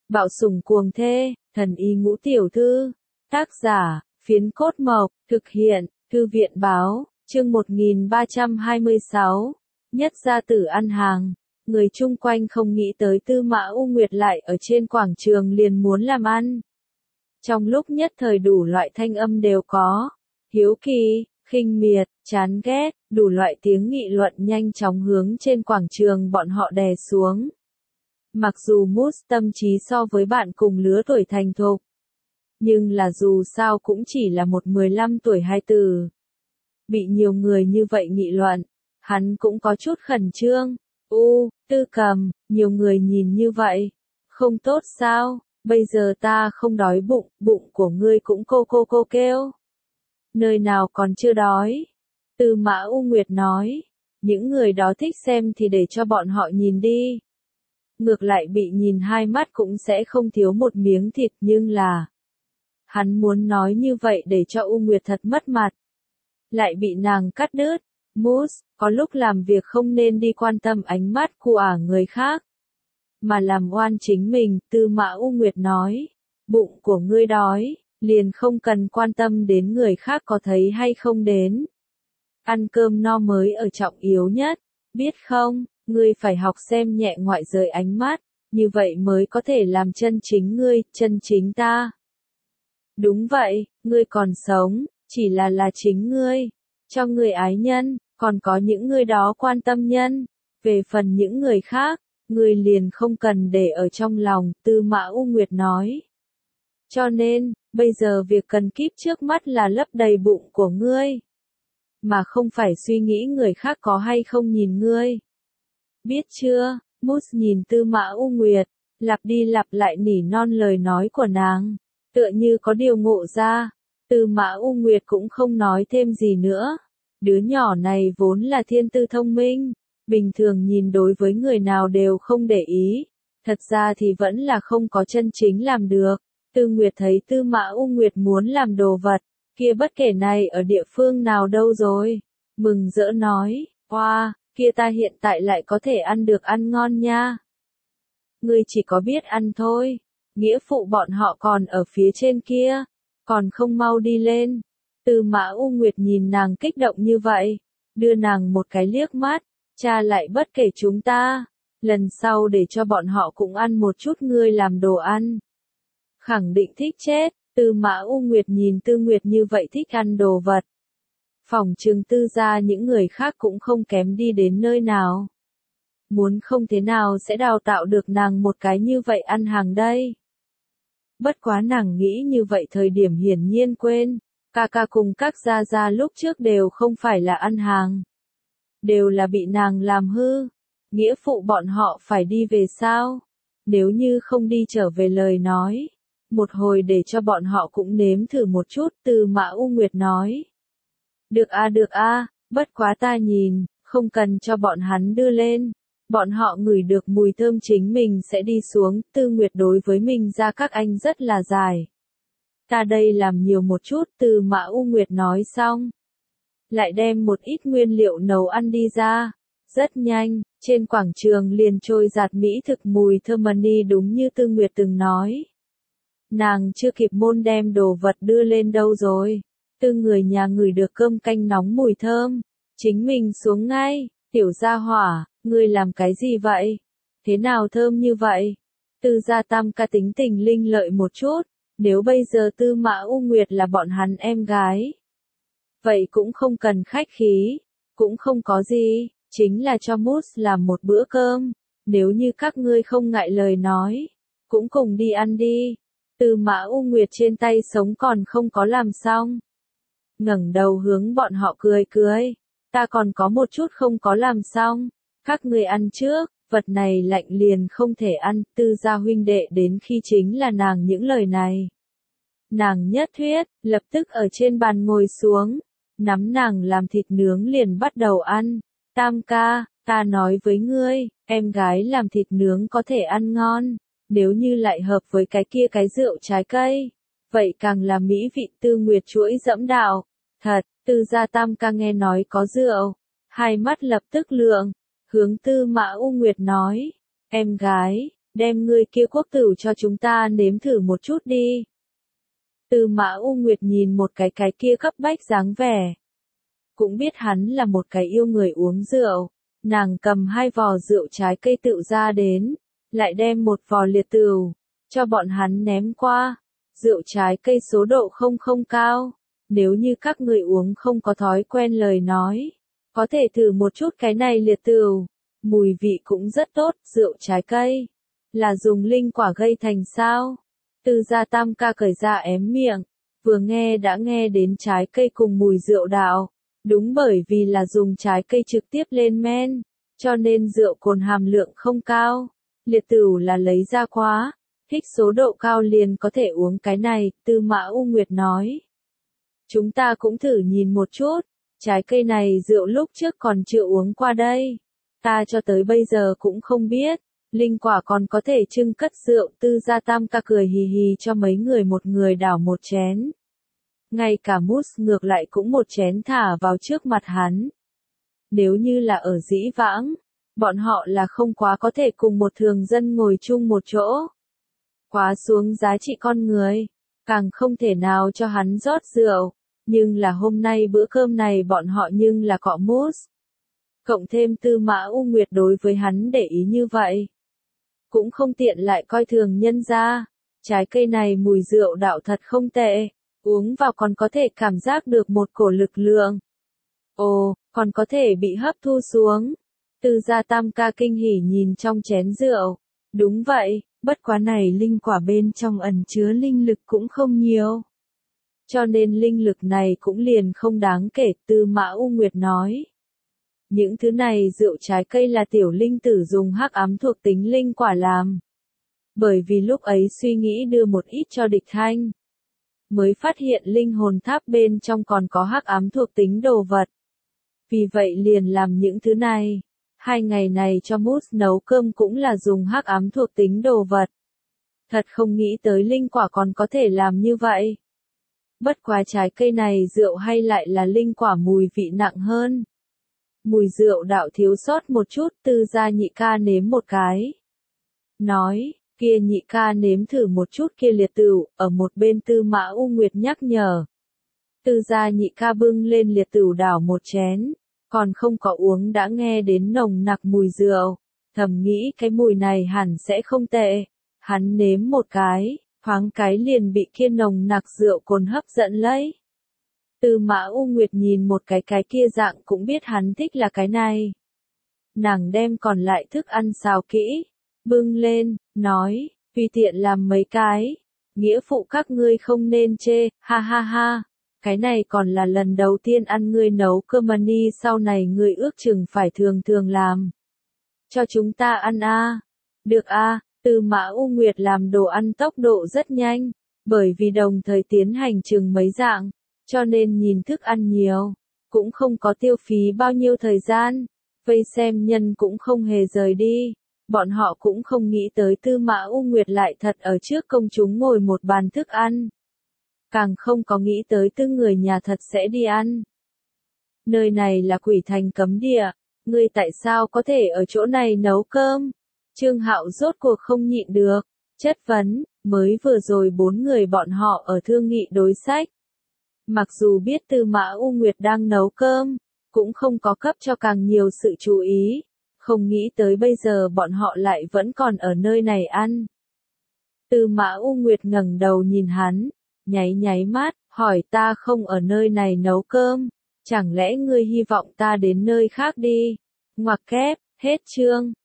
Bạo sủng cuồng thê, thần y ngũ tiểu thư. Tác giả, Phiến Cốt Mộc, thực hiện, Thư viện báo, chương 1326. Nhất gia tử ăn hàng. Người chung quanh không nghĩ tới Tư Mã U Nguyệt lại ở trên quảng trường liền muốn làm ăn. Trong lúc nhất thời đủ loại thanh âm đều có. Hiếu kỳ, khinh miệt, chán ghét, đủ loại tiếng nghị luận nhanh chóng hướng trên quảng trường bọn họ đè xuống. Mặc dù Mút tâm trí so với bạn cùng lứa tuổi thành thục, nhưng là dù sao cũng chỉ là một 15 tuổi hai tử. Bị nhiều người như vậy nghị luận, hắn cũng có chút khẩn trương. Tư Cầm, nhiều người nhìn như vậy, không tốt sao, bây giờ ta không đói bụng, bụng của ngươi cũng cô kêu. Nơi nào còn chưa đói? Tư Mã U Nguyệt nói, những người đó thích xem thì để cho bọn họ nhìn đi. Ngược lại bị nhìn hai mắt cũng sẽ không thiếu một miếng thịt, nhưng là hắn muốn nói như vậy để cho U Nguyệt thật mất mặt. Lại bị nàng cắt đứt. Mút, có lúc làm việc không nên đi quan tâm ánh mắt của người khác, mà làm oan chính mình. Tư Mã U Nguyệt nói, bụng của ngươi đói, liền không cần quan tâm đến người khác có thấy hay không đến. Ăn cơm no mới ở trọng yếu nhất, biết không, ngươi phải học xem nhẹ ngoại giới ánh mắt, như vậy mới có thể làm chân chính ngươi, chân chính ta. Đúng vậy, ngươi còn sống, chỉ là chính ngươi, cho người ái nhân, còn có những người đó quan tâm nhân. Về phần những người khác, ngươi liền không cần để ở trong lòng, Tư Mã U Nguyệt nói. Cho nên, bây giờ việc cần kíp trước mắt là lấp đầy bụng của ngươi, mà không phải suy nghĩ người khác có hay không nhìn ngươi. Biết chưa? Mút nhìn Tư Mã U Nguyệt, lặp đi lặp lại nỉ non lời nói của nàng, tựa như có điều ngộ ra. Tư Mã U Nguyệt cũng không nói thêm gì nữa. Đứa nhỏ này vốn là thiên tư thông minh, bình thường nhìn đối với người nào đều không để ý, thật ra thì vẫn là không có chân chính làm được. Tư Nguyệt thấy Tư Mã U Nguyệt muốn làm đồ vật, kia bất kể này ở địa phương nào đâu rồi, mừng rỡ nói, oa, kia ta hiện tại lại có thể ăn được ăn ngon nha. Ngươi chỉ có biết ăn thôi, nghĩa phụ bọn họ còn ở phía trên kia, còn không mau đi lên. Tư Mã U Nguyệt nhìn nàng kích động như vậy, đưa nàng một cái liếc mắt, cha lại bất kể chúng ta, lần sau để cho bọn họ cũng ăn một chút ngươi làm đồ ăn. Khẳng định thích chết. Tư Mã U Nguyệt nhìn Tư Nguyệt như vậy thích ăn đồ vật, phỏng chừng Tư gia những người khác cũng không kém đi đến nơi nào. Muốn không thế nào sẽ đào tạo được nàng một cái như vậy ăn hàng đây. Bất quá nàng nghĩ như vậy thời điểm hiển nhiên quên, ca ca cùng các gia gia lúc trước đều không phải là ăn hàng, đều là bị nàng làm hư. Nghĩa phụ bọn họ phải đi về sao? Nếu như không đi trở về lời nói, một hồi để cho bọn họ cũng nếm thử một chút. Tư Mã U Nguyệt nói. Được a, bất quá ta nhìn, không cần cho bọn hắn đưa lên. Bọn họ ngửi được mùi thơm chính mình sẽ đi xuống. Tư Nguyệt đối với mình ra các anh rất là dài. Ta đây làm nhiều một chút. Tư Mã U Nguyệt nói xong, lại đem một ít nguyên liệu nấu ăn đi ra. Rất nhanh, trên quảng trường liền trôi giạt mỹ thực mùi thơm mani, đúng như Tư Nguyệt từng nói. Nàng chưa kịp môn đem đồ vật đưa lên đâu rồi. Tư người nhà ngửi được cơm canh nóng mùi thơm, chính mình xuống ngay. Tiểu gia hỏa, ngươi làm cái gì vậy? Thế nào thơm như vậy? Tư gia tam ca tính tình linh lợi một chút, nếu bây giờ Tư Mã U Nguyệt là bọn hắn em gái, vậy cũng không cần khách khí, cũng không có gì, chính là cho Mút làm một bữa cơm, nếu như các ngươi không ngại lời nói, cũng cùng đi ăn đi. Tư Mã U Nguyệt trên tay sống còn không có làm xong, ngẩng đầu hướng bọn họ cười cười, ta còn có một chút không có làm xong, các ngươi ăn trước, vật này lạnh liền không thể ăn. Tư gia huynh đệ đến khi chính là nàng những lời này. Nàng nhất thuyết, lập tức ở trên bàn ngồi xuống, nắm nàng làm thịt nướng liền bắt đầu ăn. Tam ca, ta nói với ngươi, em gái làm thịt nướng có thể ăn ngon, nếu như lại hợp với cái kia cái rượu trái cây, vậy càng là mỹ vị. Tư Nguyệt chuỗi dẫm đạo, thật. Tư gia tam ca nghe nói có rượu, hai mắt lập tức lượng, hướng Tư Mã U Nguyệt nói, em gái, đem ngươi kia quốc tử cho chúng ta nếm thử một chút đi. Tư Mã U Nguyệt nhìn một cái kia cấp bách dáng vẻ. Cũng biết hắn là một cái yêu người uống rượu, nàng cầm 2 vò rượu trái cây tự ra đến, lại đem 1 vò liệt tửu, cho bọn hắn ném qua. Rượu trái cây số độ không cao, nếu như các người uống không có thói quen lời nói, có thể thử một chút cái này liệt tửu, mùi vị cũng rất tốt. Rượu trái cây là dùng linh quả gây thành sao? Tư Gia Tam ca cởi ra ém miệng, vừa nghe đã nghe đến trái cây cùng mùi rượu đạo. Đúng bởi vì là dùng trái cây trực tiếp lên men, cho nên rượu cồn hàm lượng không cao. Liệt tửu là lấy ra quá, thích số độ cao liền có thể uống cái này, Tư Mã U Nguyệt nói. Chúng ta cũng thử nhìn một chút, trái cây này rượu lúc trước còn chưa uống qua đây. Ta cho tới bây giờ cũng không biết, linh quả còn có thể trưng cất rượu. Tư Gia Tam ca cười hì hì cho mấy người một người đảo một chén. Ngay cả mousse ngược lại cũng một chén thả vào trước mặt hắn. Nếu như là ở dĩ vãng, bọn họ là không quá có thể cùng một thường dân ngồi chung một chỗ. Quá xuống giá trị con người, càng không thể nào cho hắn rót rượu, nhưng là hôm nay bữa cơm này bọn họ nhưng là cọ mousse. Cộng thêm Tư Mã U Nguyệt đối với hắn để ý như vậy, cũng không tiện lại coi thường nhân ra. Trái cây này mùi rượu đạo thật không tệ, uống vào còn có thể cảm giác được một cổ lực lượng. Ồ, còn có thể bị hấp thu xuống. Tư Gia Tam ca kinh hỉ nhìn trong chén rượu. Đúng vậy, bất quá này linh quả bên trong ẩn chứa linh lực cũng không nhiều. Cho nên linh lực này cũng liền không đáng kể, Tư Mã U Nguyệt nói. Những thứ này rượu trái cây là tiểu linh tử dùng hắc ám thuộc tính linh quả làm. Bởi vì lúc ấy suy nghĩ đưa một ít cho địch thanh, mới phát hiện linh hồn tháp bên trong còn có hắc ám thuộc tính đồ vật. Vì vậy liền làm những thứ này. 2 ngày này cho mousse nấu cơm cũng là dùng hắc ám thuộc tính đồ vật. Thật không nghĩ tới linh quả còn có thể làm như vậy. Bất quá trái cây này rượu hay lại là linh quả mùi vị nặng hơn. Mùi rượu đạo thiếu sót một chút. Tư Gia nhị ca nếm một cái. Nói, kia nhị ca nếm thử một chút kia liệt tửu, ở một bên Tư Mã U Nguyệt nhắc nhở. Tư Gia nhị ca bưng lên liệt tửu đảo một chén, còn không có uống đã nghe đến nồng nặc mùi rượu, thầm nghĩ cái mùi này hẳn sẽ không tệ. Hắn nếm một cái, thoáng cái liền bị kia nồng nặc rượu cồn hấp dẫn lấy. Tư Mã U Nguyệt nhìn một cái kia dạng cũng biết hắn thích là cái này. Nàng đem còn lại thức ăn xào kỹ, bưng lên, nói, tùy tiện làm mấy cái, nghĩa phụ các ngươi không nên chê, ha ha ha, cái này còn là lần đầu tiên ăn ngươi nấu cơm mani, sau này ngươi ước chừng phải thường thường làm. Cho chúng ta ăn a. Được a. Tư Mã U Nguyệt làm đồ ăn tốc độ rất nhanh, bởi vì đồng thời tiến hành chừng mấy dạng, cho nên nhìn thức ăn nhiều, cũng không có tiêu phí bao nhiêu thời gian, vây xem nhân cũng không hề rời đi. Bọn họ cũng không nghĩ tới Tư Mã U Nguyệt lại thật ở trước công chúng ngồi một bàn thức ăn. Càng không có nghĩ tới Tư người nhà thật sẽ đi ăn. Nơi này là quỷ thành cấm địa, ngươi tại sao có thể ở chỗ này nấu cơm? Trương Hạo rốt cuộc không nhịn được, chất vấn, mới vừa rồi 4 người bọn họ ở thương nghị đối sách. Mặc dù biết Tư Mã U Nguyệt đang nấu cơm, cũng không có cấp cho càng nhiều sự chú ý. Không nghĩ tới bây giờ bọn họ lại vẫn còn ở nơi này ăn. Tư Mã U Nguyệt ngẩng đầu nhìn hắn, nháy mắt, hỏi ta không ở nơi này nấu cơm, chẳng lẽ ngươi hy vọng ta đến nơi khác đi? Ngoặc kép, hết chương.